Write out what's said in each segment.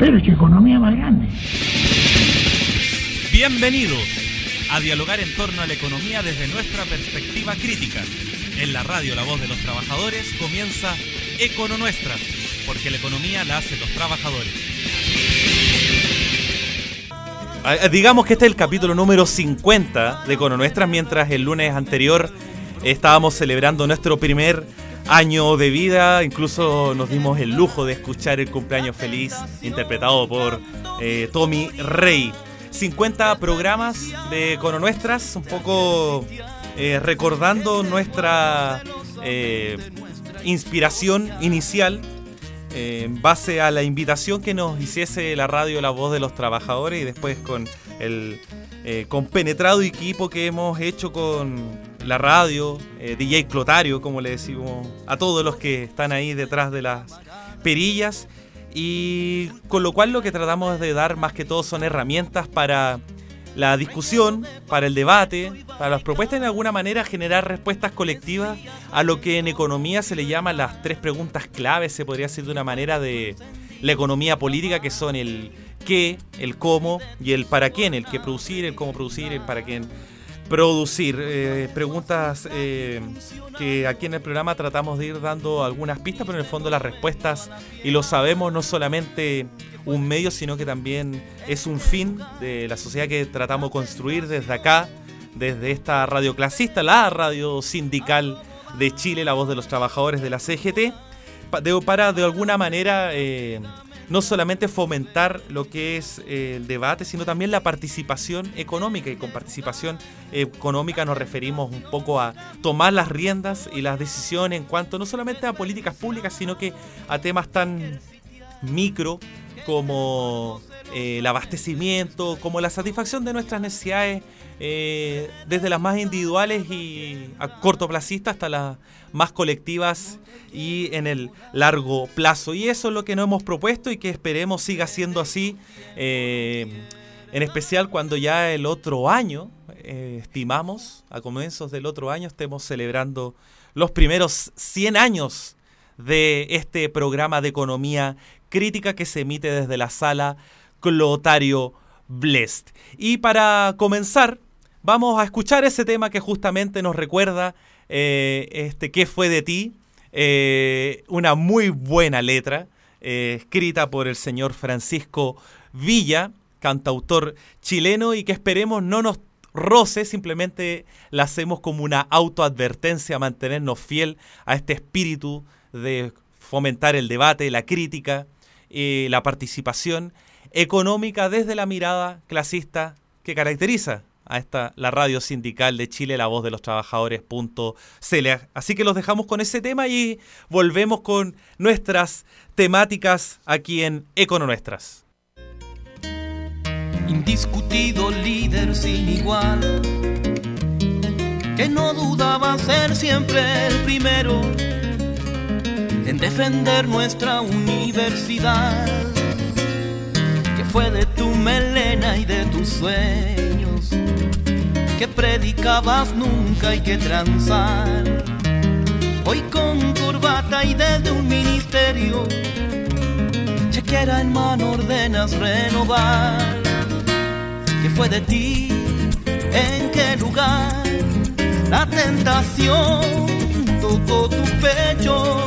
pero es economía más grande. Bienvenidos a dialogar en torno a la economía desde nuestra perspectiva crítica. En la radio La Voz de los Trabajadores comienza Econo Nuestras, porque la economía la hacen los trabajadores. Digamos que este es el capítulo número 50 de Econo Nuestras, mientras el lunes anterior estábamos celebrando nuestro primer año de vida. Incluso nos dimos el lujo de escuchar el cumpleaños feliz interpretado por Tommy Rey. 50 programas de Econo Nuestras, un poco recordando nuestra inspiración inicial en base a la invitación que nos hiciese la radio La Voz de los Trabajadores, y después con el compenetrado equipo que hemos hecho con la radio, DJ Clotario, como le decimos a todos los que están ahí detrás de las perillas. Y con lo cual lo que tratamos de dar más que todo son herramientas para la discusión, para el debate, para las propuestas, de alguna manera generar respuestas colectivas a lo que en economía se le llama las 3 preguntas claves, se podría decir de una manera, de la economía política, que son el qué, el cómo y el para quién, el qué producir, el cómo producir, el para quién producir. Preguntas que aquí en el programa tratamos de ir dando algunas pistas, pero en el fondo las respuestas, y lo sabemos, no solamente un medio, sino que también es un fin de la sociedad que tratamos de construir desde acá, desde esta radio clasista, la radio sindical de Chile, La Voz de los Trabajadores de la CGT, para de alguna manera no solamente fomentar lo que es el debate, sino también la participación económica. Y con participación económica nos referimos un poco a tomar las riendas y las decisiones en cuanto no solamente a políticas públicas, sino que a temas tan micro como el abastecimiento, como la satisfacción de nuestras necesidades, desde las más individuales y a cortoplacistas hasta las más colectivas y en el largo plazo. Y eso es lo que nos hemos propuesto y que esperemos siga siendo así, en especial cuando ya el otro año, estimamos a comienzos del otro año, estemos celebrando los primeros 100 años de este programa de economía crítica que se emite desde la sala Clotario Blest. Y para comenzar, vamos a escuchar ese tema que justamente nos recuerda ¿Qué fue de ti? Una muy buena letra, escrita por el señor Francisco Villa, cantautor chileno, y que esperemos no nos roce, simplemente la hacemos como una autoadvertencia a mantenernos fiel a este espíritu de fomentar el debate, la crítica, la participación económica desde la mirada clasista que caracteriza a la radio sindical de Chile, La Voz de los Trabajadores.cl. Así que los dejamos con ese tema y volvemos con nuestras temáticas aquí en Econo Nuestras. Indiscutido líder sin igual, que no dudaba ser siempre el primero en defender nuestra universidad, que fue de tu melena y de tus sueños, que predicabas nunca hay que transar. Hoy con corbata y desde un ministerio, chequera en mano ordenas renovar. ¿Qué fue de ti? ¿En qué lugar? La tentación tocó tu pecho,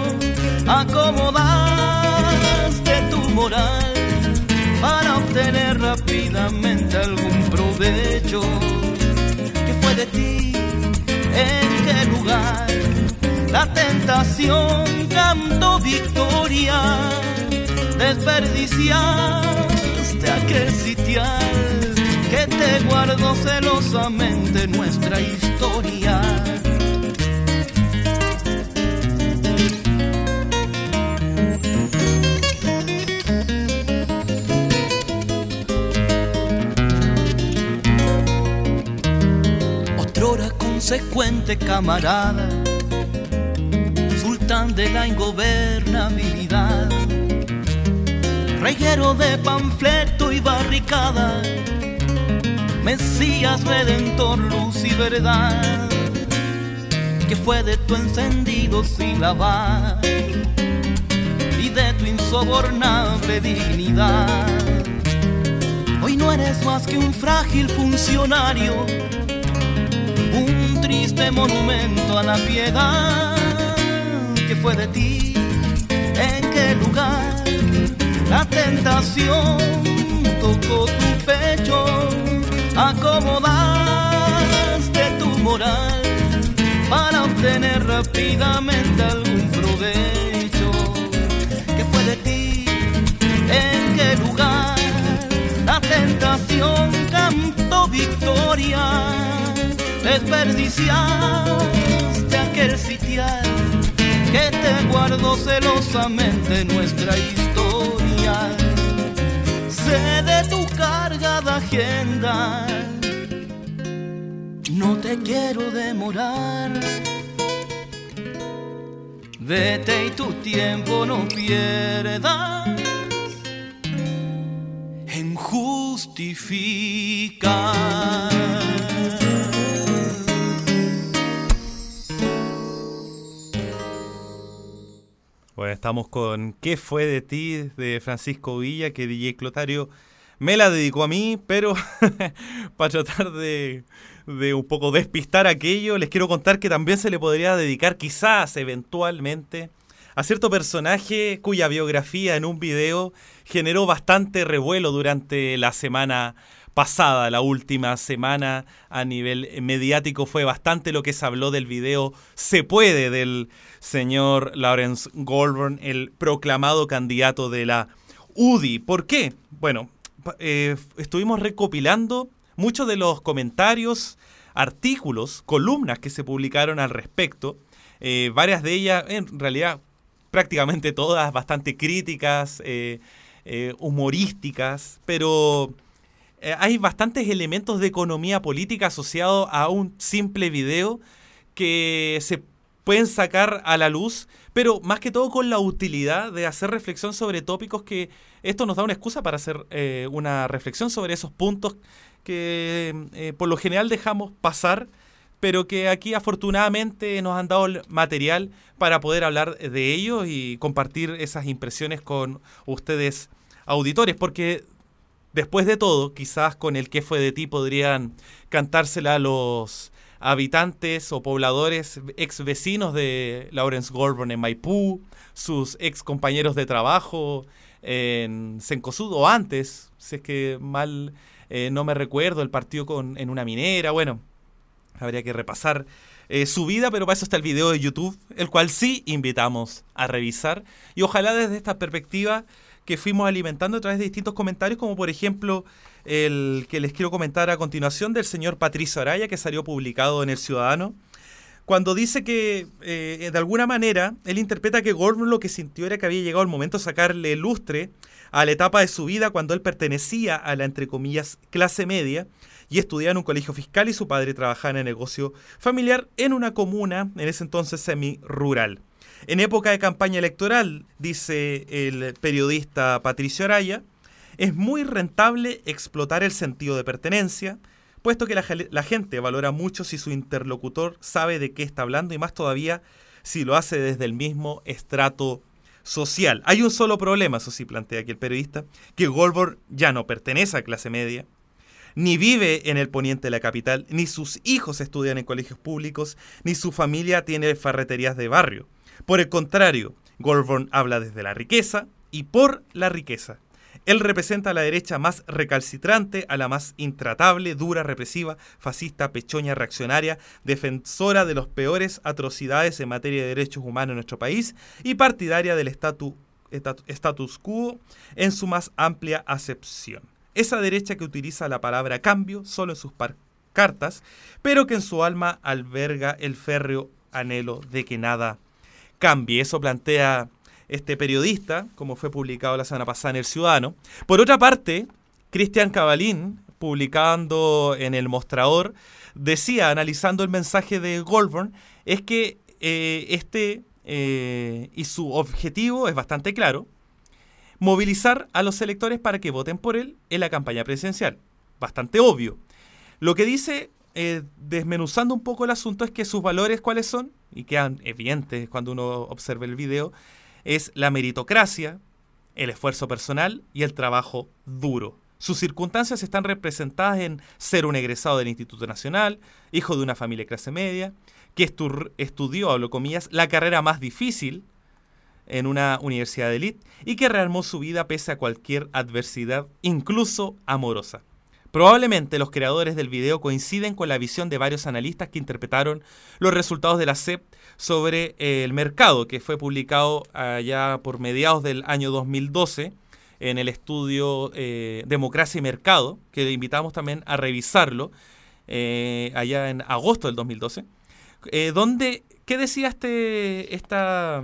acomodaste tu moral para obtener rápidamente algún provecho. ¿Qué fue de ti? ¿En qué lugar? La tentación cantó victoria, desperdiciaste aquel sitial que te guardó celosamente nuestra historia. Otrora consecuente camarada, sultán de la ingobernabilidad, reguero de panfleto y barricada, Mesías, Redentor, luz y verdad. ¿Qué fue de tu encendido sílaba? Y de tu insobornable dignidad. Hoy no eres más que un frágil funcionario, un triste monumento a la piedad. ¿Qué fue de ti? ¿En qué lugar? La tentación tocó tu pecho, acomodaste tu moral para obtener rápidamente algún provecho. ¿Qué fue de ti? ¿En qué lugar? La tentación cantó victoria, desperdiciaste aquel sitial que te guardó celosamente nuestra historia. Sé de tu cargada agenda, no te quiero demorar. Vete y tu tiempo no pierdas en justificar. Bueno, estamos con ¿Qué fue de ti? De Francisco Villa, que DJ Clotario me la dedicó a mí, pero para tratar de un poco despistar aquello, les quiero contar que también se le podría dedicar quizás, eventualmente, a cierto personaje cuya biografía en un video generó bastante revuelo durante la semana pasada. La última semana a nivel mediático fue bastante lo que se habló del video Se Puede del señor Lawrence Goldburn, el proclamado candidato de la UDI. ¿Por qué? Bueno, estuvimos recopilando muchos de los comentarios, artículos, columnas que se publicaron al respecto. Varias de ellas, en realidad prácticamente todas, bastante críticas, humorísticas, pero hay bastantes elementos de economía política asociados a un simple video que se pueden sacar a la luz, pero más que todo con la utilidad de hacer reflexión sobre tópicos que esto nos da una excusa para hacer una reflexión sobre esos puntos que por lo general dejamos pasar, pero que aquí afortunadamente nos han dado el material para poder hablar de ellos y compartir esas impresiones con ustedes auditores, porque después de todo, quizás con el ¿Qué fue de ti? Podrían cantársela a los habitantes o pobladores ex vecinos de Lawrence Goldburn en Maipú, sus ex compañeros de trabajo en Cencosud, o antes, si es que mal no me recuerdo, el partido en una minera. Bueno, habría que repasar su vida, pero para eso está el video de YouTube, el cual sí invitamos a revisar, y ojalá desde esta perspectiva que fuimos alimentando a través de distintos comentarios, como por ejemplo el que les quiero comentar a continuación del señor Patricio Araya, que salió publicado en El Ciudadano, cuando dice que de alguna manera él interpreta que Goldburn lo que sintió era que había llegado el momento de sacarle lustre a la etapa de su vida cuando él pertenecía a la, entre comillas, clase media y estudiaba en un colegio fiscal y su padre trabajaba en el negocio familiar en una comuna, en ese entonces semi-rural. En época de campaña electoral, dice el periodista Patricio Araya, es muy rentable explotar el sentido de pertenencia, puesto que la gente valora mucho si su interlocutor sabe de qué está hablando y más todavía si lo hace desde el mismo estrato social. Hay un solo problema, eso sí plantea aquí el periodista, que Goldburn ya no pertenece a clase media, ni vive en el poniente de la capital, ni sus hijos estudian en colegios públicos, ni su familia tiene ferreterías de barrio. Por el contrario, Goldburn habla desde la riqueza y por la riqueza. Él representa a la derecha más recalcitrante, a la más intratable, dura, represiva, fascista, pechoña, reaccionaria, defensora de las peores atrocidades en materia de derechos humanos en nuestro país y partidaria del status quo en su más amplia acepción. Esa derecha que utiliza la palabra cambio solo en sus cartas, pero que en su alma alberga el férreo anhelo de que nada cambie. Eso plantea este periodista, como fue publicado la semana pasada en El Ciudadano. Por otra parte, Cristian Cavalín, publicando en El Mostrador, decía, analizando el mensaje de Goldburn, es que y su objetivo es bastante claro, movilizar a los electores para que voten por él en la campaña presidencial. Bastante obvio. Lo que dice, desmenuzando un poco el asunto, es que sus valores, ¿cuáles son? Y quedan evidentes cuando uno observa el video. es la meritocracia, el esfuerzo personal y el trabajo duro. Sus circunstancias están representadas en ser un egresado del Instituto Nacional, hijo de una familia de clase media, que estudió, hablo comillas, la carrera más difícil en una universidad de élite y que rearmó su vida pese a cualquier adversidad, incluso amorosa. Probablemente los creadores del video coinciden con la visión de varios analistas que interpretaron los resultados de la SEP sobre el mercado, que fue publicado allá por mediados del año 2012 en el estudio Democracia y Mercado, que le invitamos también a revisarlo allá en agosto del 2012, donde, ¿qué decía esta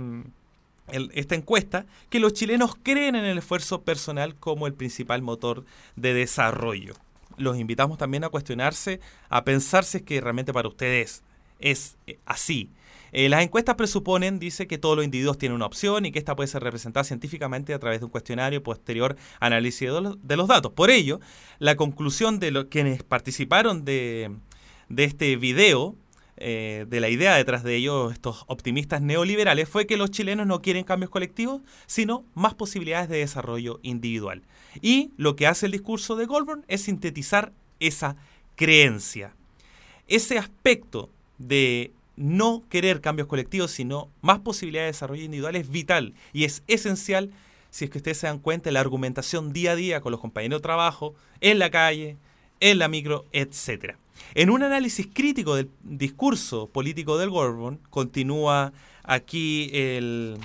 encuesta? Que los chilenos creen en el esfuerzo personal como el principal motor de desarrollo. Los invitamos también a cuestionarse, a pensar si es que realmente para ustedes es así. Las encuestas presuponen, dice, que todos los individuos tienen una opción y que esta puede ser representada científicamente a través de un cuestionario y posterior análisis de los datos. Por ello, la conclusión de quienes participaron de este video, de la idea detrás de ello, estos optimistas neoliberales, fue que los chilenos no quieren cambios colectivos, sino más posibilidades de desarrollo individual. Y lo que hace el discurso de Goldberg es sintetizar esa creencia. Ese aspecto de no querer cambios colectivos, sino más posibilidades de desarrollo individual es vital y es esencial, si es que ustedes se dan cuenta, en la argumentación día a día con los compañeros de trabajo, en la calle, en la micro, etc. En un análisis crítico del discurso político del Goldberg, continúa aquí el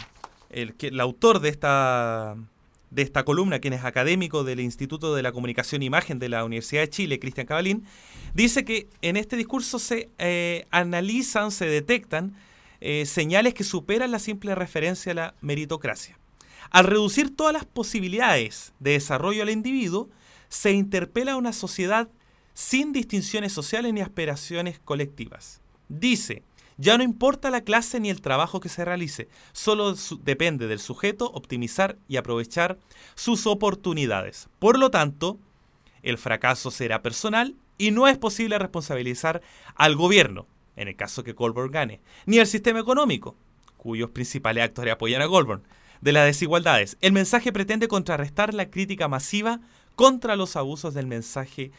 autor de esta columna, quien es académico del Instituto de la Comunicación e Imagen de la Universidad de Chile, Cristian Cavalín, dice que en este discurso se analizan, se detectan señales que superan la simple referencia a la meritocracia. Al reducir todas las posibilidades de desarrollo al individuo, se interpela a una sociedad sin distinciones sociales ni aspiraciones colectivas. Dice: ya no importa la clase ni el trabajo que se realice, solo depende del sujeto optimizar y aprovechar sus oportunidades. Por lo tanto, el fracaso será personal y no es posible responsabilizar al gobierno, en el caso que Goldberg gane, ni al sistema económico, cuyos principales actores apoyan a Goldberg, de las desigualdades. El mensaje pretende contrarrestar la crítica masiva contra los abusos del mensaje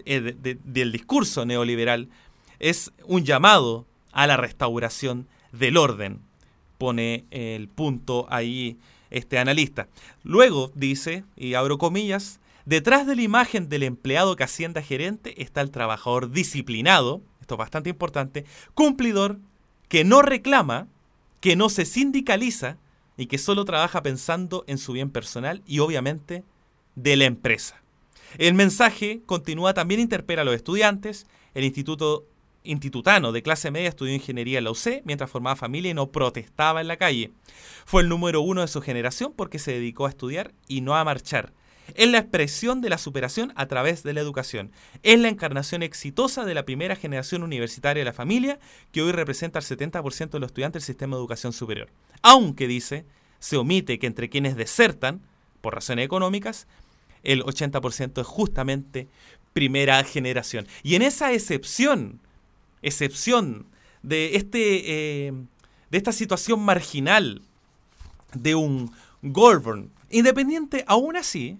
del discurso neoliberal. Es un llamado a la restauración del orden, pone el punto ahí este analista. Luego dice, y abro comillas, detrás de la imagen del empleado que asciende a gerente está el trabajador disciplinado, esto es bastante importante, cumplidor, que no reclama, que no se sindicaliza y que solo trabaja pensando en su bien personal y obviamente de la empresa. El mensaje continúa, también interpela a los estudiantes. El institutano de clase media estudió ingeniería en la UC mientras formaba familia y no protestaba en la calle. Fue el número 1 de su generación porque se dedicó a estudiar y no a marchar. Es la expresión de la superación a través de la educación. Es la encarnación exitosa de la primera generación universitaria de la familia que hoy representa al 70% de los estudiantes del sistema de educación superior. Aunque, dice, se omite que entre quienes desertan, por razones económicas, el 80% es justamente primera generación. Y en esa excepción de esta situación marginal de un Goldberg, independiente aún así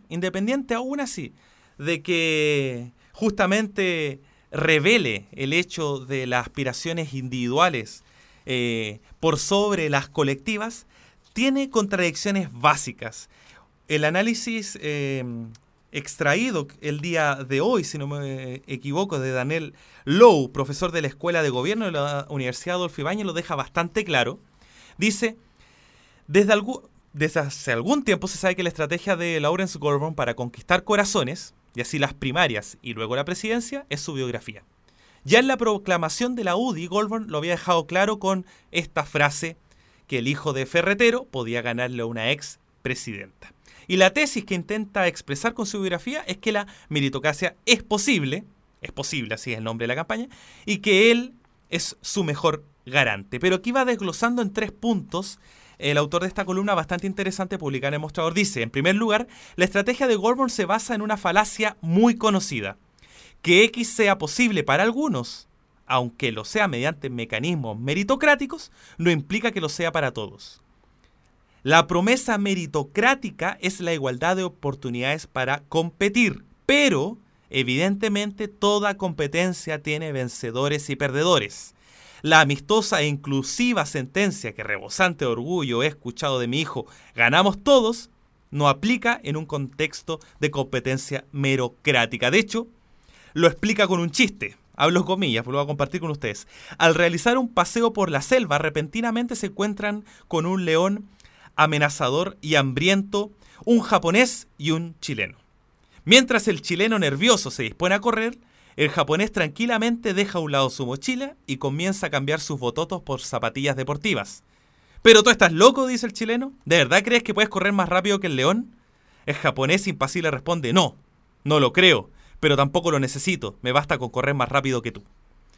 de que justamente revele el hecho de las aspiraciones individuales por sobre las colectivas, tiene contradicciones básicas. El análisis extraído el día de hoy, si no me equivoco, de Daniel Lowe, profesor de la Escuela de Gobierno de la Universidad Adolfo Ibáñez, lo deja bastante claro. Dice: desde hace algún tiempo se sabe que la estrategia de Lawrence Goldberg para conquistar corazones, y así las primarias y luego la presidencia, es su biografía. Ya en la proclamación de la UDI, Goldberg lo había dejado claro con esta frase, que el hijo de ferretero podía ganarle a una ex presidenta. Y la tesis que intenta expresar con su biografía es que la meritocracia es posible, así es el nombre de la campaña, y que él es su mejor garante. Pero aquí va desglosando en 3 puntos. El autor de esta columna, bastante interesante, publicada en El Mostrador, dice: en primer lugar, la estrategia de Goldberg se basa en una falacia muy conocida. Que X sea posible para algunos, aunque lo sea mediante mecanismos meritocráticos, no implica que lo sea para todos. La promesa meritocrática es la igualdad de oportunidades para competir, pero evidentemente toda competencia tiene vencedores y perdedores. La amistosa e inclusiva sentencia que rebosante de orgullo he escuchado de mi hijo, ganamos todos, no aplica en un contexto de competencia merocrática. De hecho, lo explica con un chiste. Hablo comillas, lo voy a compartir con ustedes. Al realizar un paseo por la selva, repentinamente se encuentran con un león amenazador y hambriento, un japonés y un chileno. Mientras el chileno nervioso se dispone a correr, el japonés tranquilamente deja a un lado su mochila y comienza a cambiar sus bototos por zapatillas deportivas. «¿Pero tú estás loco?», dice el chileno. «¿De verdad crees que puedes correr más rápido que el león?». El japonés impasible responde: «No, no lo creo, pero tampoco lo necesito. Me basta con correr más rápido que tú».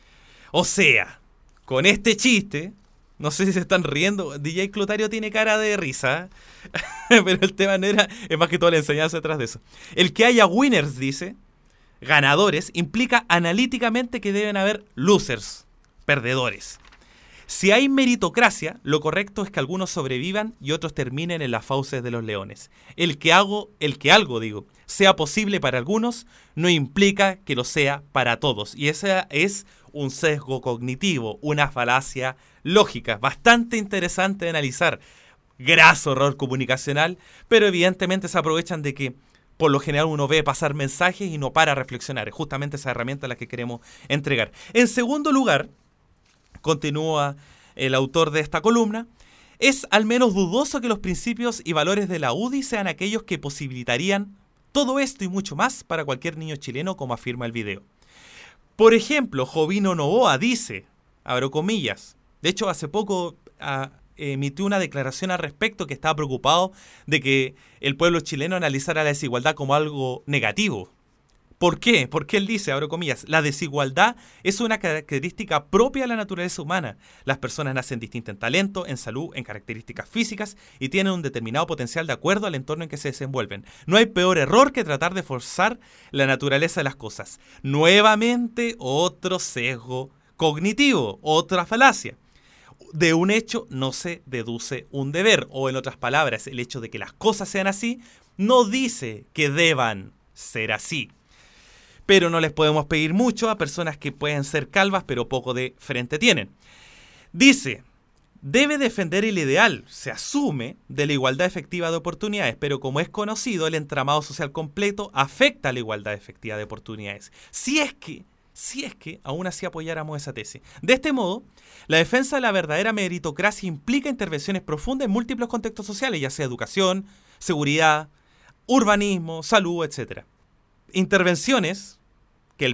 O sea, con este chiste, no sé si se están riendo, DJ Clotario tiene cara de risa, pero el tema no era, es más que toda la enseñanza detrás de eso. El que haya winners, dice, ganadores, implica analíticamente que deben haber losers, perdedores. Si hay meritocracia, lo correcto es que algunos sobrevivan y otros terminen en las fauces de los leones. El que algo, sea posible para algunos, no implica que lo sea para todos. Y ese es un sesgo cognitivo, una falacia lógica, bastante interesante de analizar. Graso error comunicacional, pero evidentemente se aprovechan de que por lo general uno ve pasar mensajes y no para a reflexionar. Es justamente esa herramienta la que queremos entregar. En segundo lugar, continúa el autor de esta columna, es al menos dudoso que los principios y valores de la UDI sean aquellos que posibilitarían todo esto y mucho más para cualquier niño chileno, como afirma el video. Por ejemplo, Jovino Novoa dice, abro comillas, de hecho hace poco emitió una declaración al respecto, que estaba preocupado de que el pueblo chileno analizara la desigualdad como algo negativo. ¿Por qué? Porque él dice, abro comillas, la desigualdad es una característica propia de la naturaleza humana. Las personas nacen distintas en talento, en salud, en características físicas y tienen un determinado potencial de acuerdo al entorno en que se desenvuelven. No hay peor error que tratar de forzar la naturaleza de las cosas. Nuevamente, otro sesgo cognitivo, otra falacia. De un hecho no se deduce un deber, o en otras palabras, el hecho de que las cosas sean así no dice que deban ser así. Pero no les podemos pedir mucho a personas que pueden ser calvas pero poco de frente tienen. Dice, debe defender el ideal, se asume, de la igualdad efectiva de oportunidades, pero como es conocido, el entramado social completo afecta a la igualdad efectiva de oportunidades. Si es que aún así apoyáramos esa tesis. De este modo, la defensa de la verdadera meritocracia implica intervenciones profundas en múltiples contextos sociales, ya sea educación, seguridad, urbanismo, salud, etc. Intervenciones que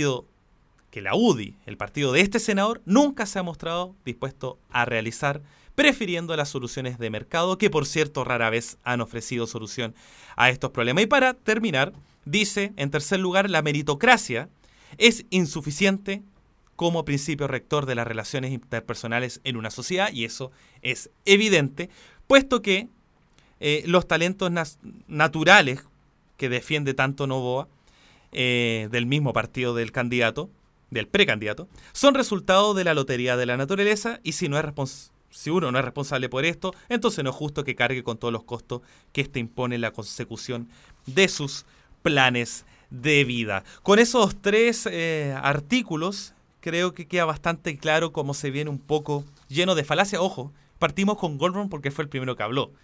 la UDI, el partido de este senador, nunca se ha mostrado dispuesto a realizar, prefiriendo las soluciones de mercado, que por cierto rara vez han ofrecido solución a estos problemas. Y para terminar, dice, en tercer lugar, la meritocracia es insuficiente como principio rector de las relaciones interpersonales en una sociedad, y eso es evidente, puesto que los talentos naturales que defiende tanto Novoa, del mismo partido del candidato, del precandidato, son resultado de la lotería de la naturaleza, y si uno no es responsable por esto, entonces no es justo que cargue con todos los costos que éste impone en la consecución de sus planes de vida. Con esos tres artículos, creo que queda bastante claro cómo se viene un poco lleno de falacia. Ojo, partimos con Goldblum porque fue el primero que habló.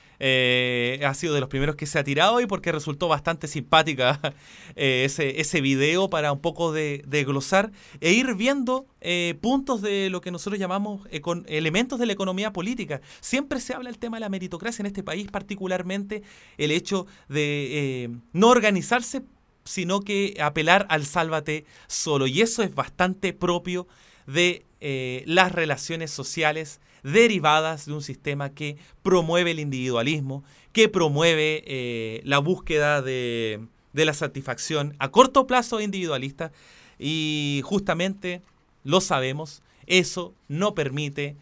Ha sido de los primeros que se ha tirado y porque resultó bastante simpática ese video para un poco de glosar e ir viendo puntos de lo que nosotros llamamos elementos de la economía política. Siempre se habla del tema de la meritocracia en este país, particularmente el hecho de no organizarse, sino que apelar al sálvate solo, y eso es bastante propio de las relaciones sociales derivadas de un sistema que promueve el individualismo, que promueve la búsqueda de la satisfacción a corto plazo individualista, y justamente lo sabemos, eso no permite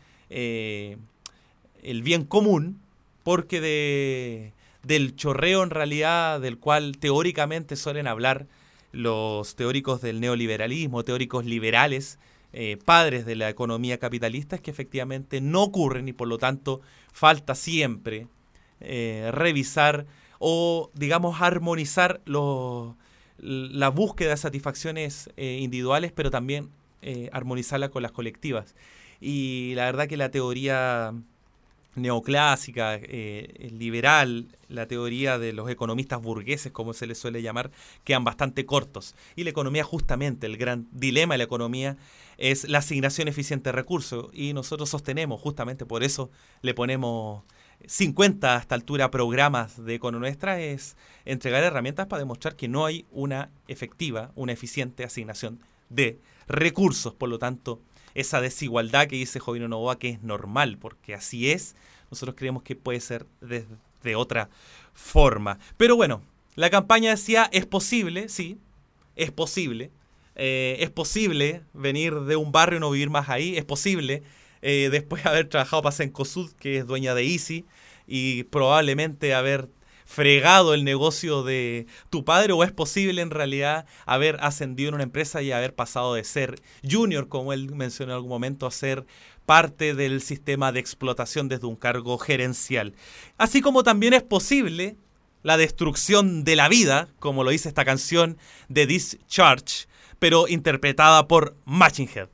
el bien común, porque del chorreo en realidad del cual teóricamente suelen hablar los teóricos del neoliberalismo, teóricos liberales, padres de la economía capitalista es que efectivamente no ocurren y por lo tanto falta siempre revisar o, digamos, armonizar la búsqueda de satisfacciones individuales, pero también armonizarla con las colectivas. Y la verdad que la teoría neoclásica, liberal, la teoría de los economistas burgueses, como se les suele llamar, quedan bastante cortos. Y la economía, justamente, el gran dilema de la economía es la asignación eficiente de recursos. Y nosotros sostenemos, justamente por eso le ponemos 50 a esta altura programas de Econonuestra, es entregar herramientas para demostrar que no hay una efectiva, una eficiente asignación de recursos. Por lo tanto, esa desigualdad que dice Jovino Novoa, que es normal, porque así es, nosotros creemos que puede ser de otra forma. Pero bueno, la campaña decía, es posible, sí, es posible. Es posible venir de un barrio y no vivir más ahí. Es posible, después de haber trabajado para Cencosud, que es dueña de Easy, y probablemente haber fregado el negocio de tu padre, o es posible en realidad haber ascendido en una empresa y haber pasado de ser junior, como él mencionó en algún momento, a ser parte del sistema de explotación desde un cargo gerencial. Así como también es posible la destrucción de la vida, como lo dice esta canción de Discharge, pero interpretada por Machine Head.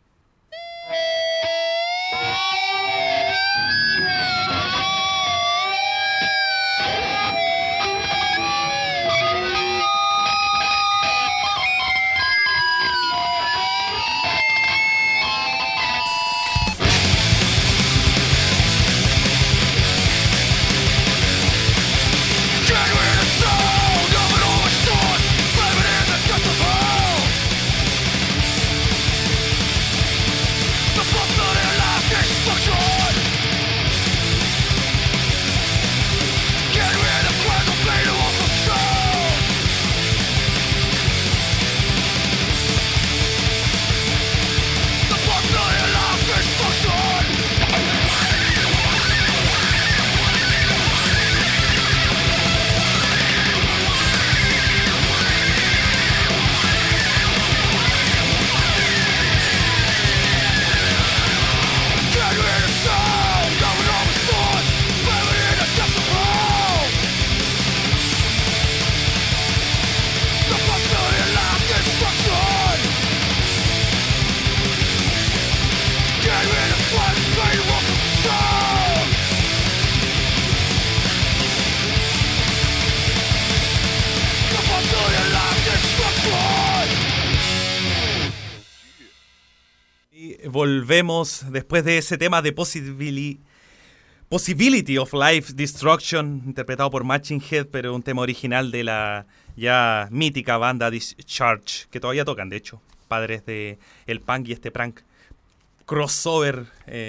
Volvemos después de ese tema de Possibility of Life Destruction, interpretado por Machine Head, pero un tema original de la ya mítica banda Discharge, que todavía tocan, de hecho, padres de el punk y este prank crossover,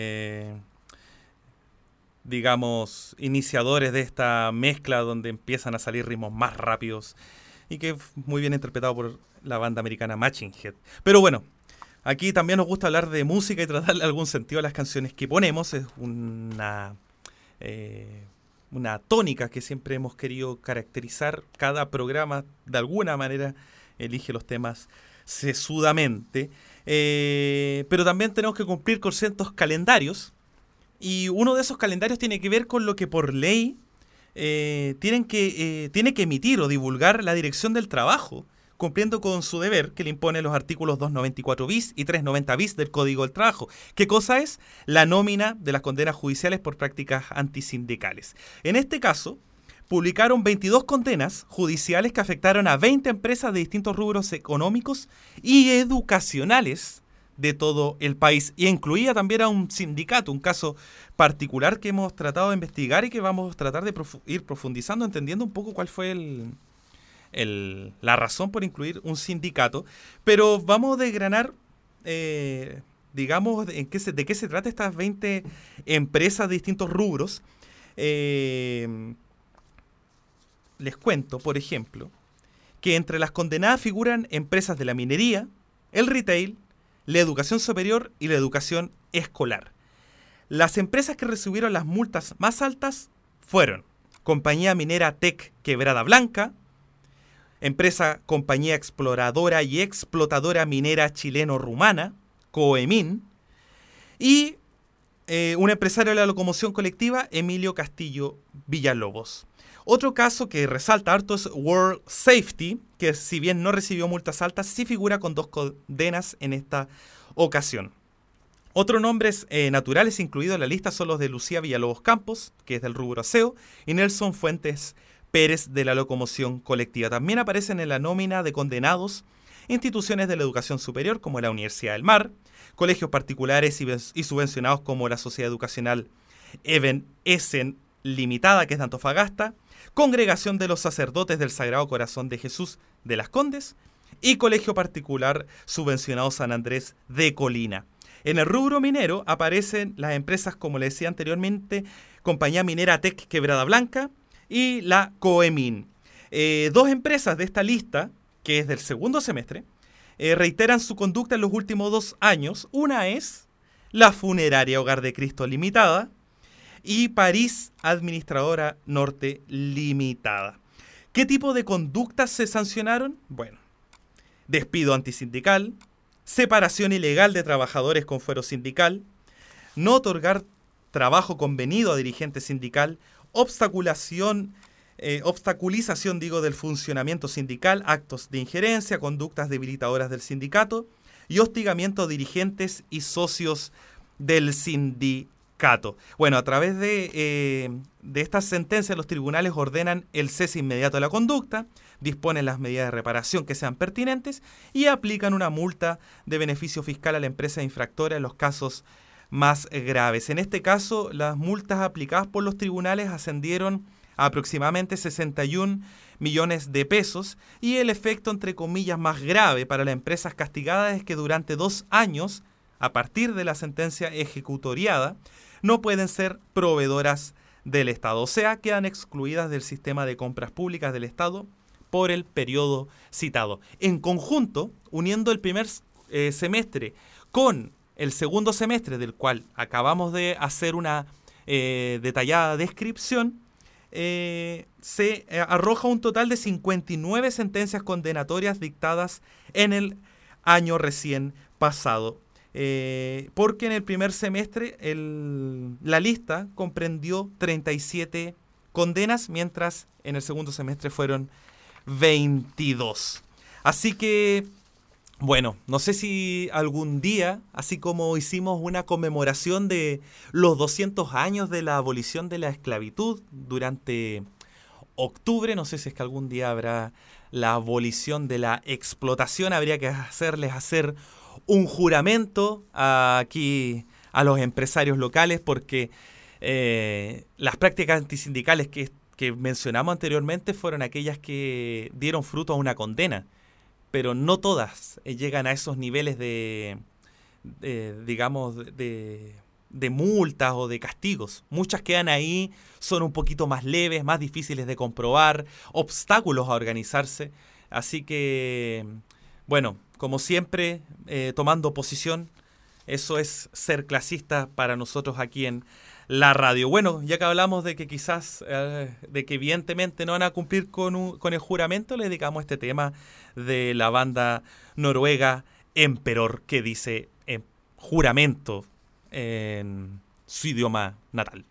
digamos, iniciadores de esta mezcla donde empiezan a salir ritmos más rápidos y que es muy bien interpretado por la banda americana Machine Head. Pero bueno, aquí también nos gusta hablar de música y tratarle algún sentido a las canciones que ponemos. Es una tónica que siempre hemos querido caracterizar. Cada programa, de alguna manera, elige los temas sesudamente. Pero también tenemos que cumplir con ciertos calendarios. Y uno de esos calendarios tiene que ver con lo que por ley tiene que emitir o divulgar la Dirección del Trabajo, cumpliendo con su deber que le impone los artículos 294 bis y 390 bis del Código del Trabajo. ¿Qué cosa es? La nómina de las condenas judiciales por prácticas antisindicales. En este caso, publicaron 22 condenas judiciales que afectaron a 20 empresas de distintos rubros económicos y educacionales de todo el país, y incluía también a un sindicato, un caso particular que hemos tratado de investigar y que vamos a tratar de ir profundizando, entendiendo un poco cuál fue la razón por incluir un sindicato. Pero vamos a desgranar, digamos, de qué se trata estas 20 empresas de distintos rubros. Les cuento, por ejemplo, que entre las condenadas figuran empresas de la minería, el retail, la educación superior y la educación escolar. Las empresas que recibieron las multas más altas fueron Compañía Minera Tec Quebrada Blanca, Compañía Exploradora y Explotadora Minera Chileno-Rumana, Coemin, y un empresario de la locomoción colectiva, Emilio Castillo Villalobos. Otro caso que resalta harto es World Safety, que si bien no recibió multas altas, sí figura con 2 condenas en esta ocasión. Otros nombres naturales incluidos en la lista son los de Lucía Villalobos Campos, que es del rubro aseo, y Nelson Fuentes Pérez de la locomoción colectiva. También aparecen en la nómina de condenados instituciones de la educación superior como la Universidad del Mar, colegios particulares y subvencionados como la Sociedad Educacional Even Essen Limitada, que es de Antofagasta, Congregación de los Sacerdotes del Sagrado Corazón de Jesús de Las Condes y colegio particular subvencionado San Andrés de Colina. En el rubro minero aparecen las empresas, como le decía anteriormente, Compañía Minera Tec Quebrada Blanca y la Coemin. 2 empresas de esta lista, que es del segundo semestre, reiteran su conducta en los últimos 2 años. Una es la Funeraria Hogar de Cristo Limitada y París Administradora Norte Limitada. ¿Qué tipo de conductas se sancionaron? Bueno, despido antisindical, separación ilegal de trabajadores con fuero sindical, no otorgar trabajo convenido a dirigente sindical, obstaculización del funcionamiento sindical, actos de injerencia, conductas debilitadoras del sindicato y hostigamiento a dirigentes y socios del sindicato. Bueno, a través de estas sentencias los tribunales ordenan el cese inmediato de la conducta, disponen las medidas de reparación que sean pertinentes y aplican una multa de beneficio fiscal a la empresa infractora en los casos más graves. En este caso, las multas aplicadas por los tribunales ascendieron a aproximadamente 61 millones de pesos y el efecto, entre comillas, más grave para las empresas castigadas es que durante 2 años, a partir de la sentencia ejecutoriada, no pueden ser proveedoras del Estado, o sea, quedan excluidas del sistema de compras públicas del Estado por el periodo citado. En conjunto, uniendo el primer semestre con el segundo semestre, del cual acabamos de hacer una detallada descripción, se arroja un total de 59 sentencias condenatorias dictadas en el año recién pasado. Porque en el primer semestre la lista comprendió 37 condenas, mientras en el segundo semestre fueron 22. Así que, bueno, no sé si algún día, así como hicimos una conmemoración de los 200 años de la abolición de la esclavitud durante octubre, no sé si es que algún día habrá la abolición de la explotación, habría que hacerles hacer un juramento aquí a los empresarios locales, porque las prácticas antisindicales que mencionamos anteriormente fueron aquellas que dieron fruto a una condena, pero no todas llegan a esos niveles de multas o de castigos. Muchas quedan ahí, son un poquito más leves, más difíciles de comprobar, obstáculos a organizarse. Así que, bueno, como siempre, tomando posición, eso es ser clasista para nosotros aquí en la radio. Bueno, ya que hablamos de que quizás, de que evidentemente no van a cumplir con el juramento, le dedicamos este tema de la banda noruega Emperor, que dice juramento en su idioma natal.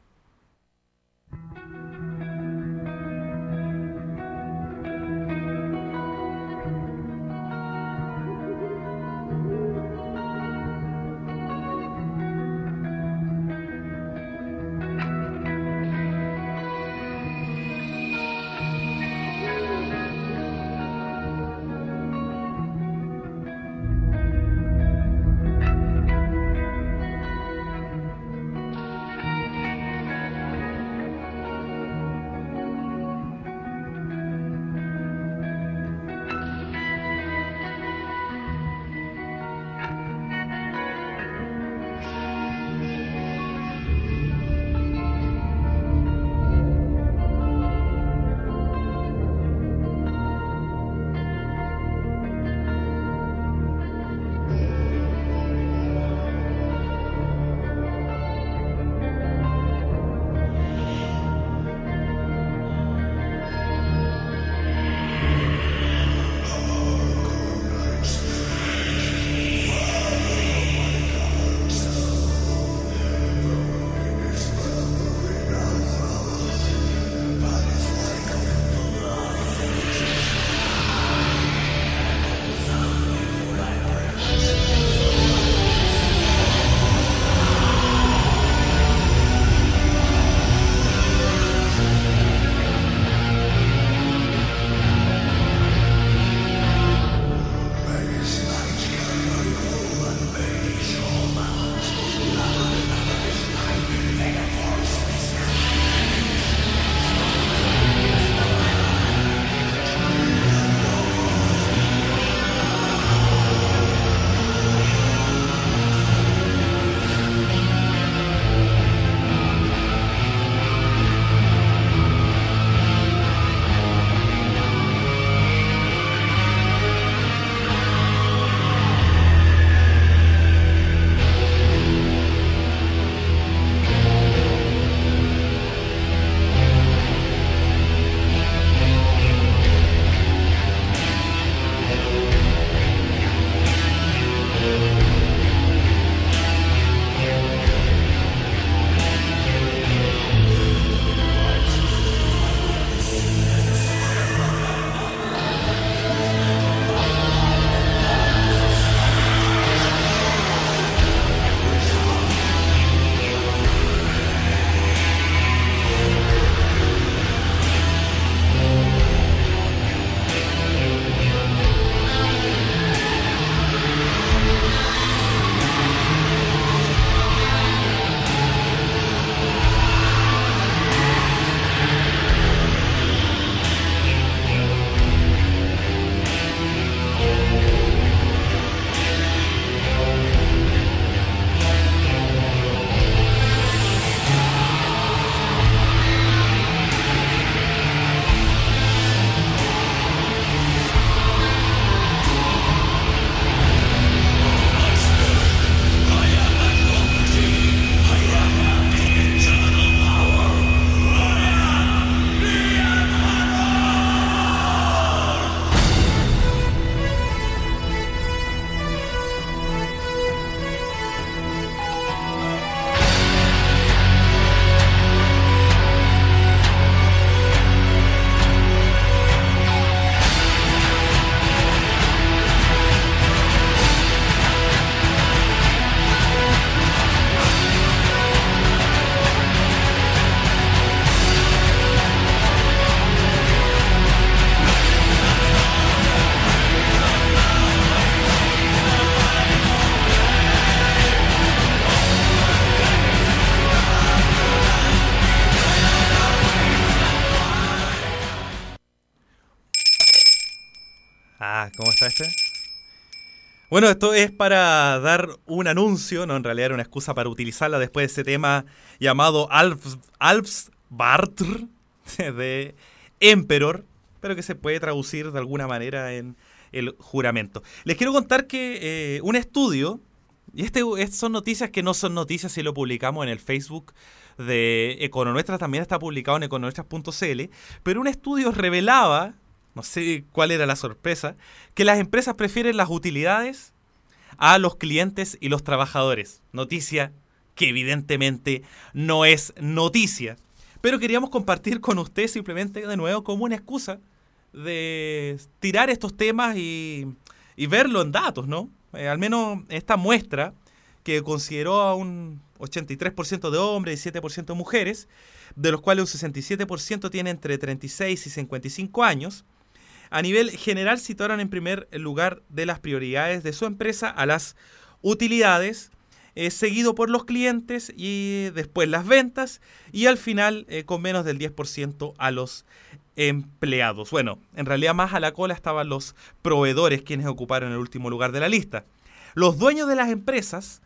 ¿Cómo está este? Bueno, esto es para dar un anuncio, no, en realidad era una excusa para utilizarla después de ese tema llamado Alfsbartr de Emperor, pero que se puede traducir de alguna manera en el juramento. Les quiero contar que un estudio, y son noticias que no son noticias si lo publicamos en el Facebook de Econonuestra, también está publicado en econonuestras.cl, pero un estudio revelaba, no sé cuál era la sorpresa, que las empresas prefieren las utilidades a los clientes y los trabajadores. Noticia que evidentemente no es noticia. Pero queríamos compartir con usted simplemente de nuevo como una excusa de tirar estos temas y verlo en datos, ¿no? Al menos esta muestra que consideró a un 83% de hombres y 7% de mujeres, de los cuales un 67% tiene entre 36 y 55 años, a nivel general situaron en primer lugar de las prioridades de su empresa a las utilidades, seguido por los clientes y después las ventas y al final con menos del 10% a los empleados. Bueno, en realidad más a la cola estaban los proveedores quienes ocuparon el último lugar de la lista. Los dueños de las empresas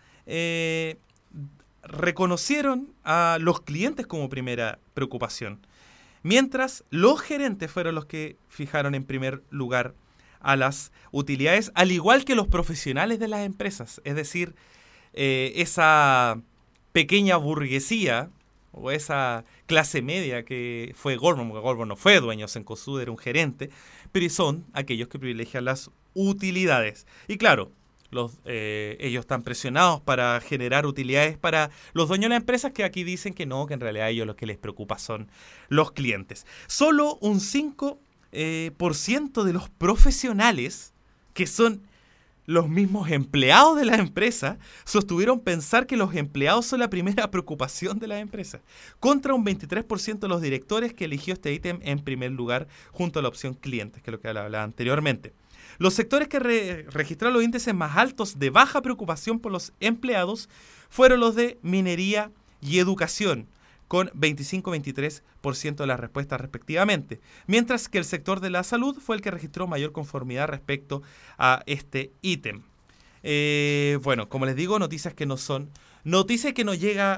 reconocieron a los clientes como primera preocupación, mientras los gerentes fueron los que fijaron en primer lugar a las utilidades, al igual que los profesionales de las empresas. Es decir, esa pequeña burguesía o esa clase media que fue Goldman, porque Goldman no fue dueño, Cencosud era un gerente, pero son aquellos que privilegian las utilidades. Y claro, ellos están presionados para generar utilidades para los dueños de las empresas, que aquí dicen que no, que en realidad a ellos lo que les preocupa son los clientes. Solo un 5% de los profesionales, que son los mismos empleados de la empresa, sostuvieron pensar que los empleados son la primera preocupación de la empresa, contra un 23% de los directores que eligió este ítem en primer lugar junto a la opción clientes, que es lo que hablaba anteriormente. Los sectores que registraron los índices más altos de baja preocupación por los empleados fueron los de minería y educación, con 25-23% de las respuestas respectivamente, mientras que el sector de la salud fue el que registró mayor conformidad respecto a este ítem. Bueno, como les digo, noticias que no son noticias, que no llega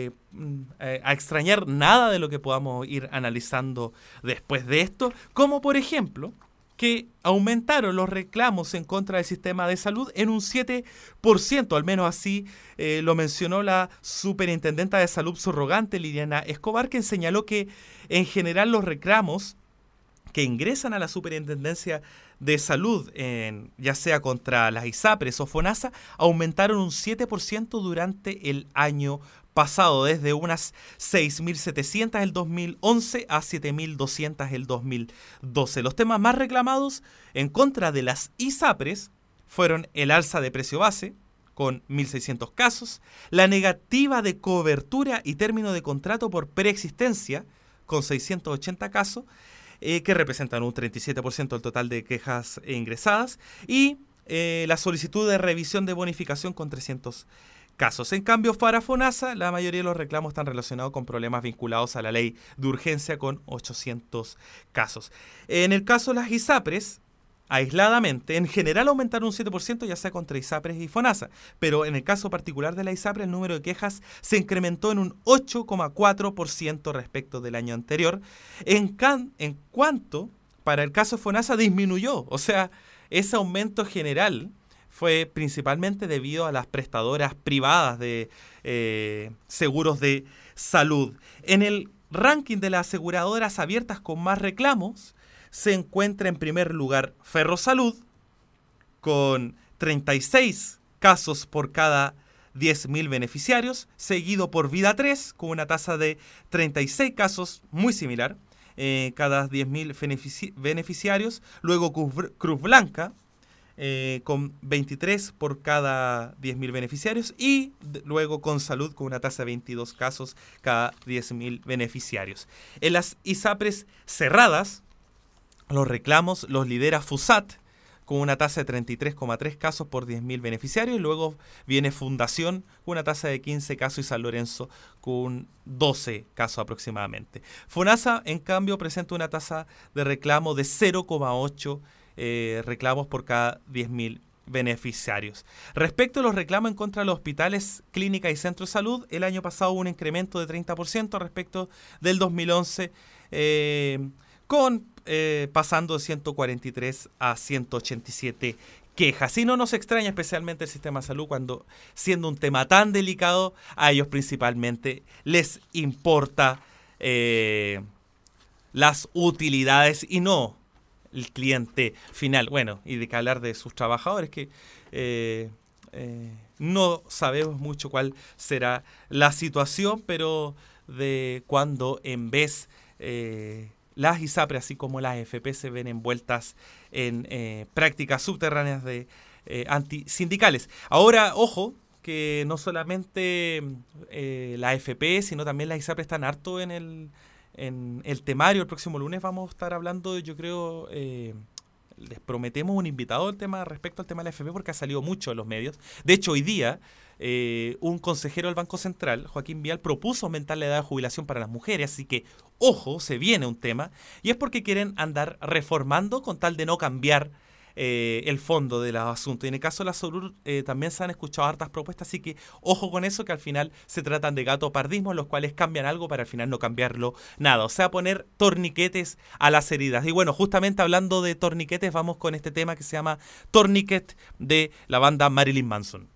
a extrañar nada de lo que podamos ir analizando después de esto, como por ejemplo que aumentaron los reclamos en contra del sistema de salud en un 7%, al menos así lo mencionó la superintendenta de salud subrogante Liliana Escobar, quien señaló que en general los reclamos que ingresan a la superintendencia de salud, ya sea contra las ISAPRES o FONASA, aumentaron un 7% durante el año pasado, desde unas 6.700 el 2011 a 7.200 el 2012. Los temas más reclamados en contra de las ISAPRES fueron el alza de precio base, con 1.600 casos, la negativa de cobertura y término de contrato por preexistencia, con 680 casos, que representan un 37% del total de quejas ingresadas, y la solicitud de revisión de bonificación con 300 casos. En cambio, para FONASA, la mayoría de los reclamos están relacionados con problemas vinculados a la ley de urgencia, con 800 casos. En el caso de las ISAPRES, aisladamente, en general aumentaron un 7%, ya sea contra ISAPRES y FONASA, pero en el caso particular de la ISAPRES, el número de quejas se incrementó en un 8,4% respecto del año anterior, en cuanto para el caso de FONASA disminuyó. O sea, ese aumento general fue principalmente debido a las prestadoras privadas de seguros de salud. En el ranking de las aseguradoras abiertas con más reclamos, se encuentra en primer lugar Ferrosalud, con 36 casos por cada 10.000 beneficiarios, seguido por Vida 3, con una tasa de 36 casos, muy similar, cada 10.000 beneficiarios. Luego Cruz Blanca, con 23 por cada 10.000 beneficiarios, y luego con Salud, con una tasa de 22 casos cada 10.000 beneficiarios. En las ISAPRES cerradas, los reclamos los lidera FUSAT, con una tasa de 33,3 casos por 10.000 beneficiarios, y luego viene Fundación con una tasa de 15 casos y San Lorenzo con 12 casos aproximadamente. FONASA, en cambio, presenta una tasa de reclamo de 0,8 reclamos por cada 10.000 beneficiarios. Respecto a los reclamos en contra de los hospitales, clínicas y centros de salud, el año pasado hubo un incremento de 30% respecto del 2011, pasando de 143 a 187 quejas. Y no nos extraña especialmente el sistema de salud cuando, siendo un tema tan delicado, a ellos principalmente les importa las utilidades y no el cliente final. Bueno, y de que hablar de sus trabajadores, que no sabemos mucho cuál será la situación, pero de cuando en vez las ISAPRE, así como las AFP, se ven envueltas en prácticas subterráneas de antisindicales. Ahora, ojo, que no solamente la AFP, sino también las ISAPRE están harto en el temario. El próximo lunes vamos a estar hablando, yo creo, les prometemos un invitado al tema respecto al tema de la AFP, porque ha salido mucho en los medios. De hecho, hoy día un consejero del Banco Central, Joaquín Vial, propuso aumentar la edad de jubilación para las mujeres, así que, ojo, se viene un tema, y es porque quieren andar reformando con tal de no cambiar el fondo del asunto. Y en el caso de la salud también se han escuchado hartas propuestas, así que ojo con eso, que al final se tratan de gatopardismos, los cuales cambian algo para al final no cambiarlo nada, o sea, poner torniquetes a las heridas. Y bueno, justamente hablando de torniquetes, vamos con este tema que se llama Tourniquet, de la banda Marilyn Manson.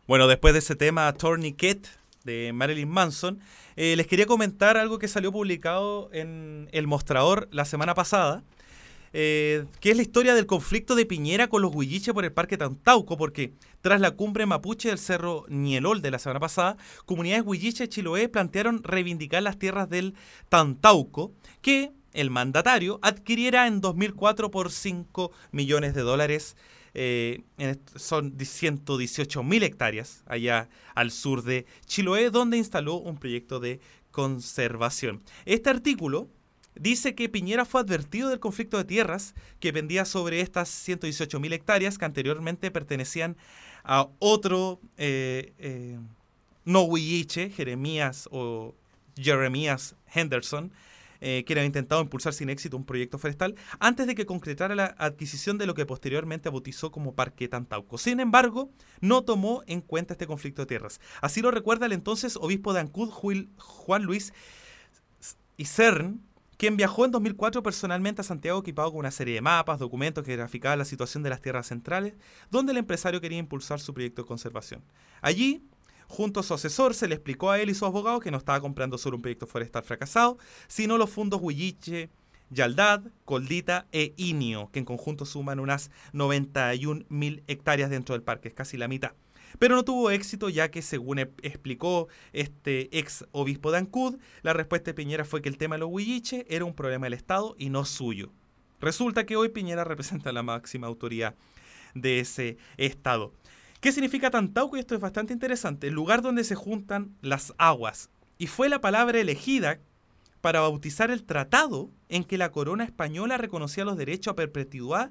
Bueno, después de ese tema Tourniquet de Marilyn Manson, les quería comentar algo que salió publicado en El Mostrador la semana pasada, que es la historia del conflicto de Piñera con los huilliches por el Parque Tantauco, porque tras la cumbre mapuche del Cerro Nielol de la semana pasada, comunidades huilliches de Chiloé plantearon reivindicar las tierras del Tantauco, que el mandatario adquiriera en 2004 por $5 millones. Son 118.000 hectáreas allá al sur de Chiloé, donde instaló un proyecto de conservación. Este artículo dice que Piñera fue advertido del conflicto de tierras que pendía sobre estas 118.000 hectáreas que anteriormente pertenecían a otro no huilliche, Jeremías Henderson, que había intentado impulsar sin éxito un proyecto forestal antes de que concretara la adquisición de lo que posteriormente bautizó como Parque Tantauco. Sin embargo, no tomó en cuenta este conflicto de tierras. Así lo recuerda el entonces obispo de Ancud, Juan Luis Isern, quien viajó en 2004 personalmente a Santiago equipado con una serie de mapas, documentos que graficaban la situación de las tierras centrales, donde el empresario quería impulsar su proyecto de conservación. Allí, junto a su asesor, se le explicó a él y su abogado que no estaba comprando solo un proyecto forestal fracasado, sino los fondos Huilliche, Yaldad, Coldita e Inio, que en conjunto suman unas 91.000 hectáreas dentro del parque, es casi la mitad. Pero no tuvo éxito, ya que, según explicó este ex obispo de Ancud, la respuesta de Piñera fue que el tema de los huilliche era un problema del Estado y no suyo. Resulta que hoy Piñera representa la máxima autoridad de ese Estado. ¿Qué significa Tantauco? Y esto es bastante interesante. El lugar donde se juntan las aguas. Y fue la palabra elegida para bautizar el tratado en que la corona española reconocía los derechos a perpetuidad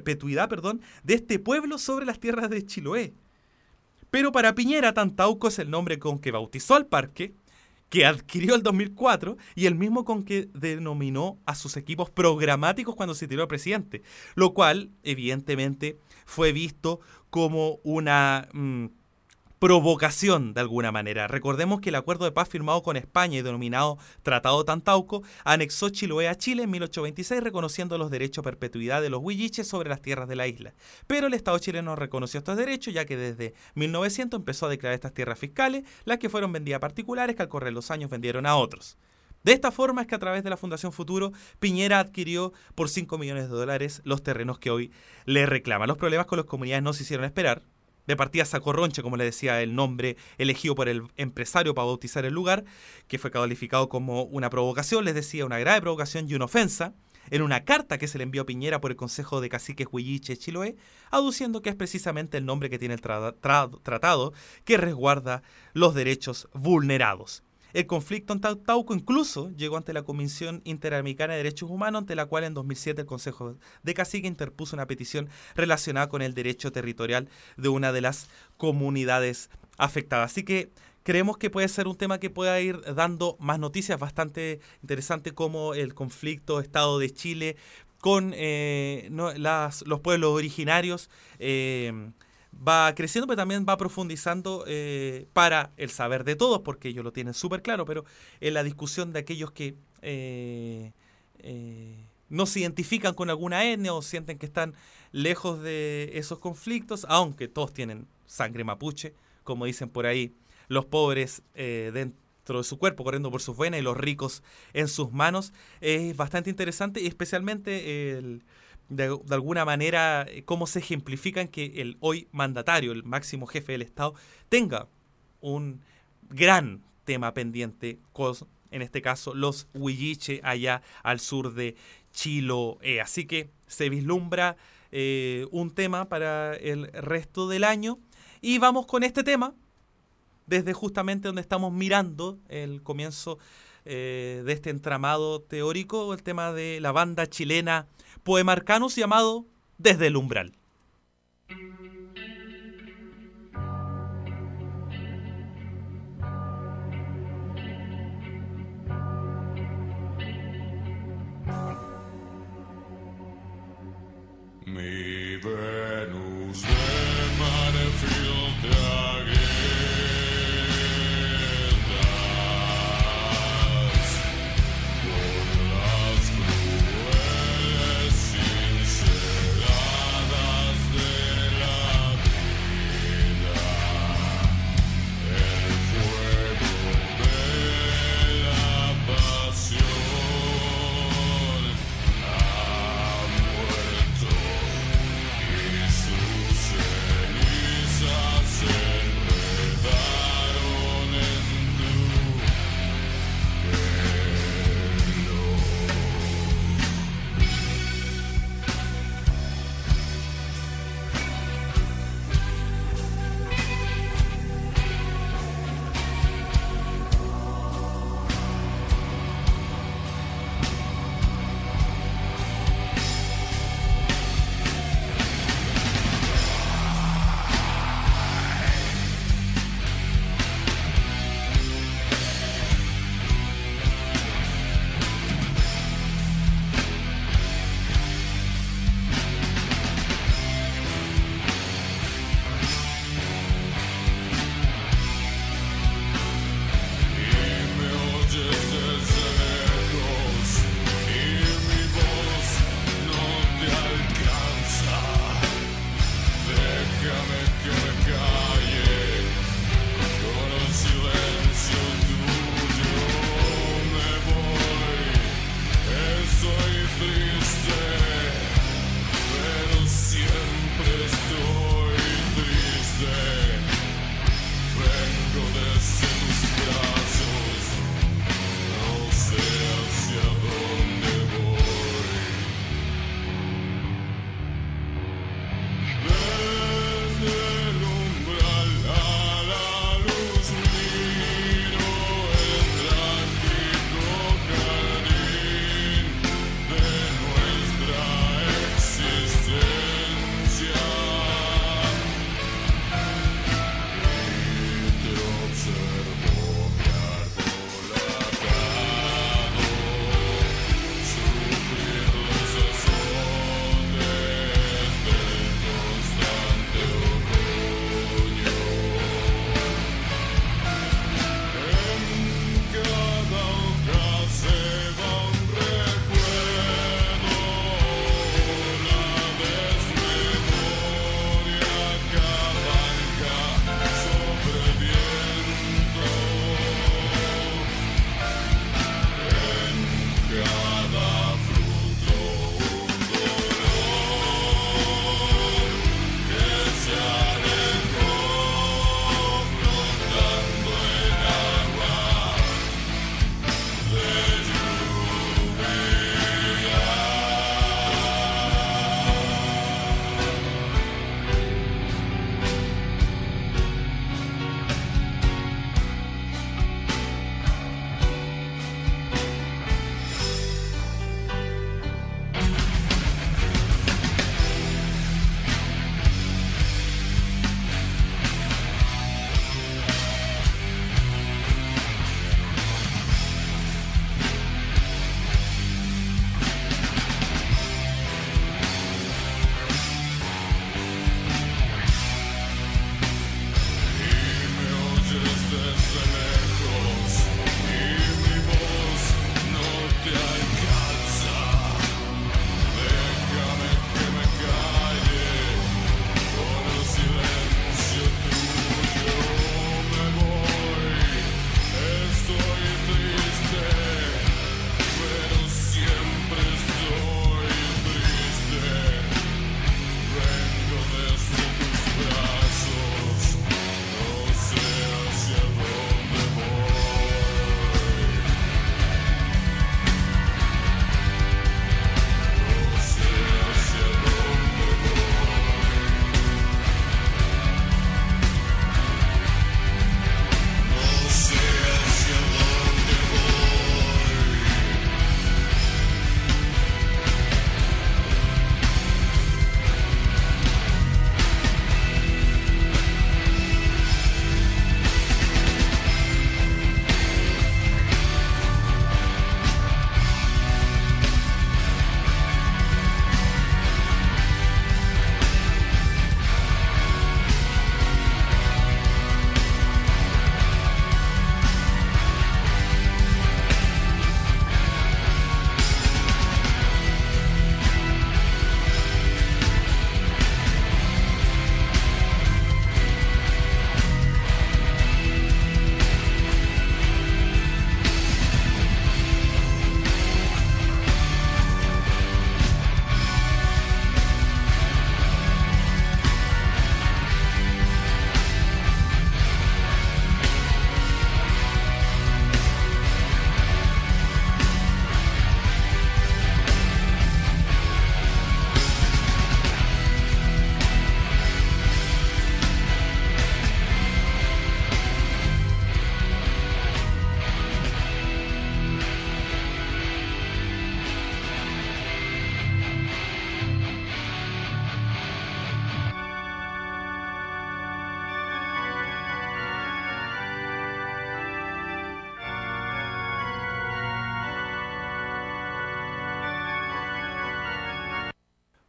de este pueblo sobre las tierras de Chiloé. Pero para Piñera, Tantauco es el nombre con que bautizó al parque, que adquirió el 2004 y el mismo con que denominó a sus equipos programáticos cuando se tiró al presidente, lo cual evidentemente fue visto como una provocación de alguna manera. Recordemos que el acuerdo de paz firmado con España y denominado Tratado Tantauco anexó Chiloé a Chile en 1826, reconociendo los derechos a perpetuidad de los huilliches sobre las tierras de la isla. Pero el Estado chileno reconoció estos derechos, ya que desde 1900 empezó a declarar estas tierras fiscales, las que fueron vendidas a particulares que al correr los años vendieron a otros. De esta forma es que a través de la Fundación Futuro, Piñera adquirió por $5 millones los terrenos que hoy le reclaman. Los problemas con las comunidades no se hicieron esperar. De partida sacó Ronche, como le decía, el nombre elegido por el empresario para bautizar el lugar, que fue calificado como una provocación, les decía, una grave provocación y una ofensa, en una carta que se le envió a Piñera por el Consejo de Caciques Huilliche Chiloé, aduciendo que es precisamente el nombre que tiene el tratado que resguarda los derechos vulnerados. El conflicto en Tantauco incluso llegó ante la Comisión Interamericana de Derechos Humanos, ante la cual en 2007 el Consejo de Cacique interpuso una petición relacionada con el derecho territorial de una de las comunidades afectadas. Así que creemos que puede ser un tema que pueda ir dando más noticias, bastante interesante, como el conflicto Estado de Chile con los pueblos originarios va creciendo, pero también va profundizando para el saber de todos, porque ellos lo tienen súper claro, pero en la discusión de aquellos que no se identifican con alguna etnia o sienten que están lejos de esos conflictos, aunque todos tienen sangre mapuche, como dicen por ahí, los pobres dentro de su cuerpo, corriendo por sus venas, y los ricos en sus manos. Es bastante interesante, y especialmente de alguna manera cómo se ejemplifican que el hoy mandatario, el máximo jefe del Estado, tenga un gran tema pendiente con, en este caso, los huilliche allá al sur de Chiloé. Así que se vislumbra un tema para el resto del año, y vamos con este tema desde justamente donde estamos mirando el comienzo de este entramado teórico, el tema de la banda chilena Poemarcanus, llamado Desde el Umbral. Mi Venus de marfil te agrietas, por las crueles cinceladas de la vida.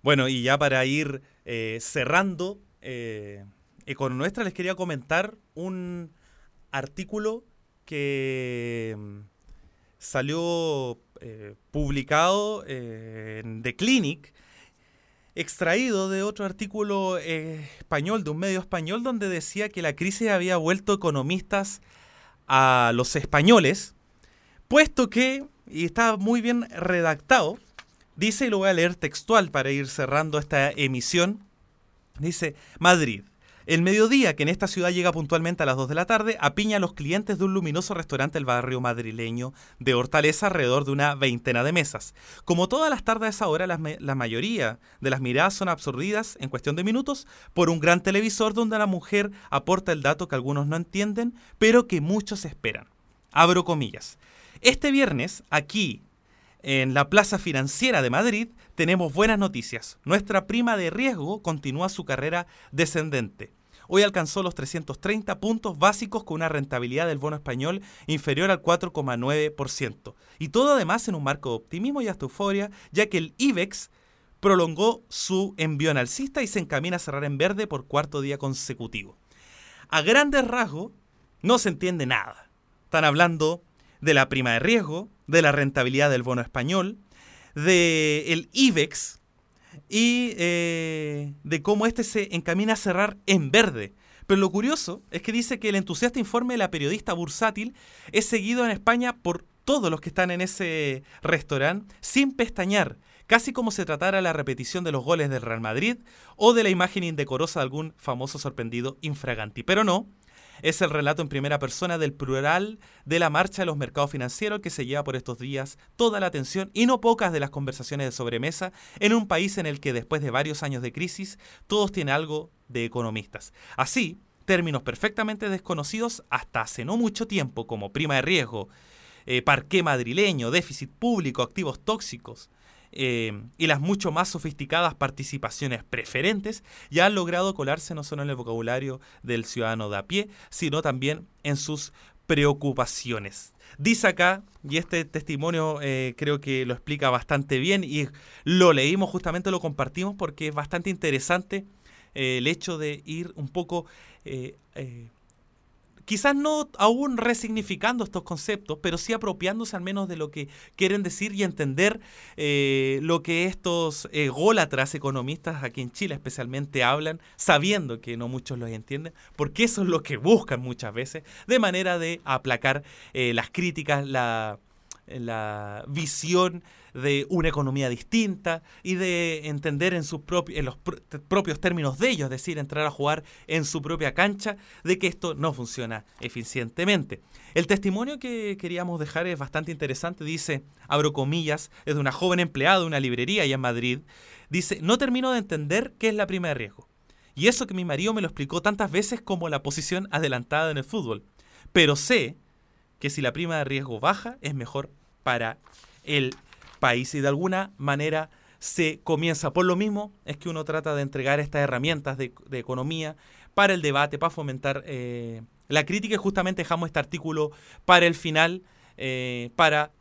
Bueno, y ya para ir cerrando, Econonuestra, les quería comentar un artículo que salió publicado en The Clinic, extraído de otro artículo español, de un medio español, donde decía que la crisis había vuelto economistas a los españoles, puesto que, y está muy bien redactado, dice, y lo voy a leer textual para ir cerrando esta emisión, dice: Madrid. El mediodía, que en esta ciudad llega puntualmente a las 2 de la tarde, apiña a los clientes de un luminoso restaurante del barrio madrileño de Hortaleza, alrededor de una veintena de mesas. Como todas las tardes a esa hora, la mayoría de las miradas son absorbidas en cuestión de minutos por un gran televisor donde la mujer aporta el dato que algunos no entienden, pero que muchos esperan. Abro comillas. Este viernes, aquí, en la Plaza Financiera de Madrid, tenemos buenas noticias. Nuestra prima de riesgo continúa su carrera descendente. Hoy alcanzó los 330 puntos básicos con una rentabilidad del bono español inferior al 4,9%. Y todo además en un marco de optimismo y hasta euforia, ya que el IBEX prolongó su envión alcista y se encamina a cerrar en verde por cuarto día consecutivo. A grandes rasgos, no se entiende nada. Están hablando de la prima de riesgo, de la rentabilidad del bono español, del IBEX y de cómo este se encamina a cerrar en verde. Pero lo curioso es que dice que el entusiasta informe de la periodista bursátil es seguido en España por todos los que están en ese restaurante sin pestañear, casi como se tratara la repetición de los goles del Real Madrid o de la imagen indecorosa de algún famoso sorprendido infraganti. Pero no. Es el relato en primera persona del plural de la marcha de los mercados financieros que se lleva por estos días toda la atención y no pocas de las conversaciones de sobremesa en un país en el que después de varios años de crisis todos tienen algo de economistas. Así, términos perfectamente desconocidos hasta hace no mucho tiempo como prima de riesgo, parqué madrileño, déficit público, activos tóxicos, y las mucho más sofisticadas participaciones preferentes ya han logrado colarse no solo en el vocabulario del ciudadano de a pie, sino también en sus preocupaciones. Dice acá, y este testimonio creo que lo explica bastante bien y lo leímos, justamente lo compartimos porque es bastante interesante el hecho de ir un poco... quizás no aún resignificando estos conceptos, pero sí apropiándose al menos de lo que quieren decir y entender lo que estos ególatras economistas aquí en Chile especialmente hablan, sabiendo que no muchos los entienden, porque eso es lo que buscan muchas veces, de manera de aplacar las críticas, la visión de una economía distinta y de entender en los propios términos de ellos, es decir, entrar a jugar en su propia cancha, de que esto no funciona eficientemente. El testimonio que queríamos dejar es bastante interesante, dice, abro comillas, es de una joven empleada de una librería allá en Madrid, dice: no termino de entender qué es la prima de riesgo. Y eso que mi marido me lo explicó tantas veces como la posición adelantada en el fútbol. Pero sé que si la prima de riesgo baja, es mejor para el país. Y de alguna manera se comienza. Por lo mismo es que uno trata de entregar estas herramientas de economía para el debate, para fomentar la crítica. Y justamente dejamos este artículo para el final, para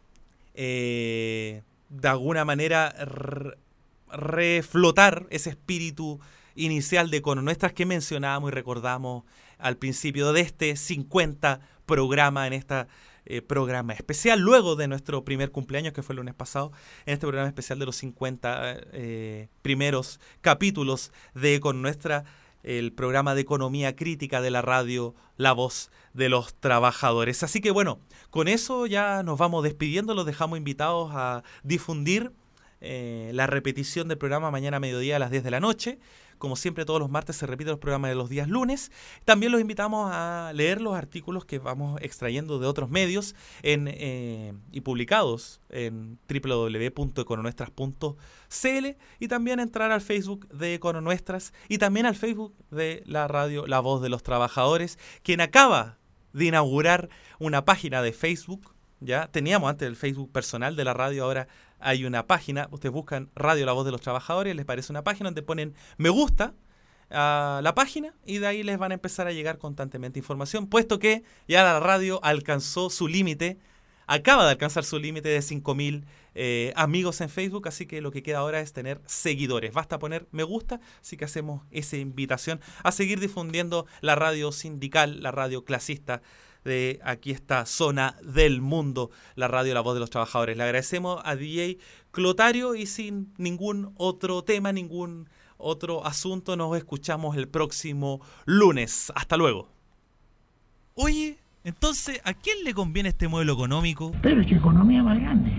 de alguna manera reflotar ese espíritu inicial de Econonuestras que mencionábamos y recordamos al principio de este 50 programa en esta programa especial, luego de nuestro primer cumpleaños que fue el lunes pasado, en este programa especial de los 50 primeros capítulos de Econonuestra, el programa de economía crítica de la radio La Voz de los Trabajadores. Así que bueno, con eso ya nos vamos despidiendo, los dejamos invitados a difundir la repetición del programa mañana a mediodía a las 10 de la noche. Como siempre, todos los martes se repiten los programas de los días lunes. También los invitamos a leer los artículos que vamos extrayendo de otros medios y publicados en www.econonuestras.cl, y también entrar al Facebook de Econonuestras y también al Facebook de la radio La Voz de los Trabajadores, quien acaba de inaugurar una página de Facebook. Ya teníamos antes el Facebook personal de la radio, ahora hay una página. Ustedes buscan Radio La Voz de los Trabajadores, les parece una página donde ponen me gusta a la página y de ahí les van a empezar a llegar constantemente información, puesto que ya la radio alcanzó su límite acaba de alcanzar su límite de 5.000 amigos en Facebook, así que lo que queda ahora es tener seguidores. Basta poner me gusta, así que hacemos esa invitación a seguir difundiendo la radio sindical, la radio clasista de aquí esta zona del mundo, la radio La Voz de los Trabajadores. Le agradecemos a DJ Clotario y sin ningún otro tema, ningún otro asunto, nos escuchamos el próximo lunes. Hasta luego. Oye, entonces, ¿a quién le conviene este modelo económico? Pero qué economía más grande.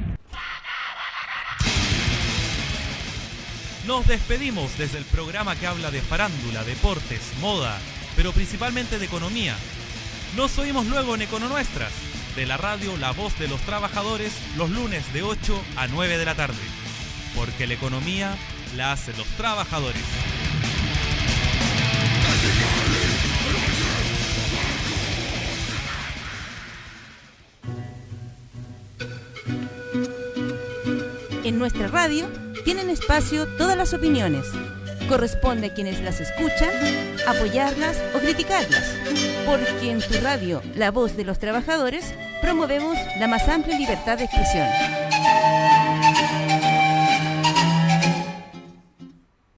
Nos despedimos desde el programa que habla de farándula, deportes, moda, pero principalmente de economía. Nos oímos luego en Econonuestras, de la radio La Voz de los Trabajadores, los lunes de 8 a 9 de la tarde. Porque la economía la hacen los trabajadores. En nuestra radio tienen espacio todas las opiniones. Corresponde a quienes las escuchan apoyarlas o criticarlas, porque en tu radio, La Voz de los Trabajadores, promovemos la más amplia libertad de expresión.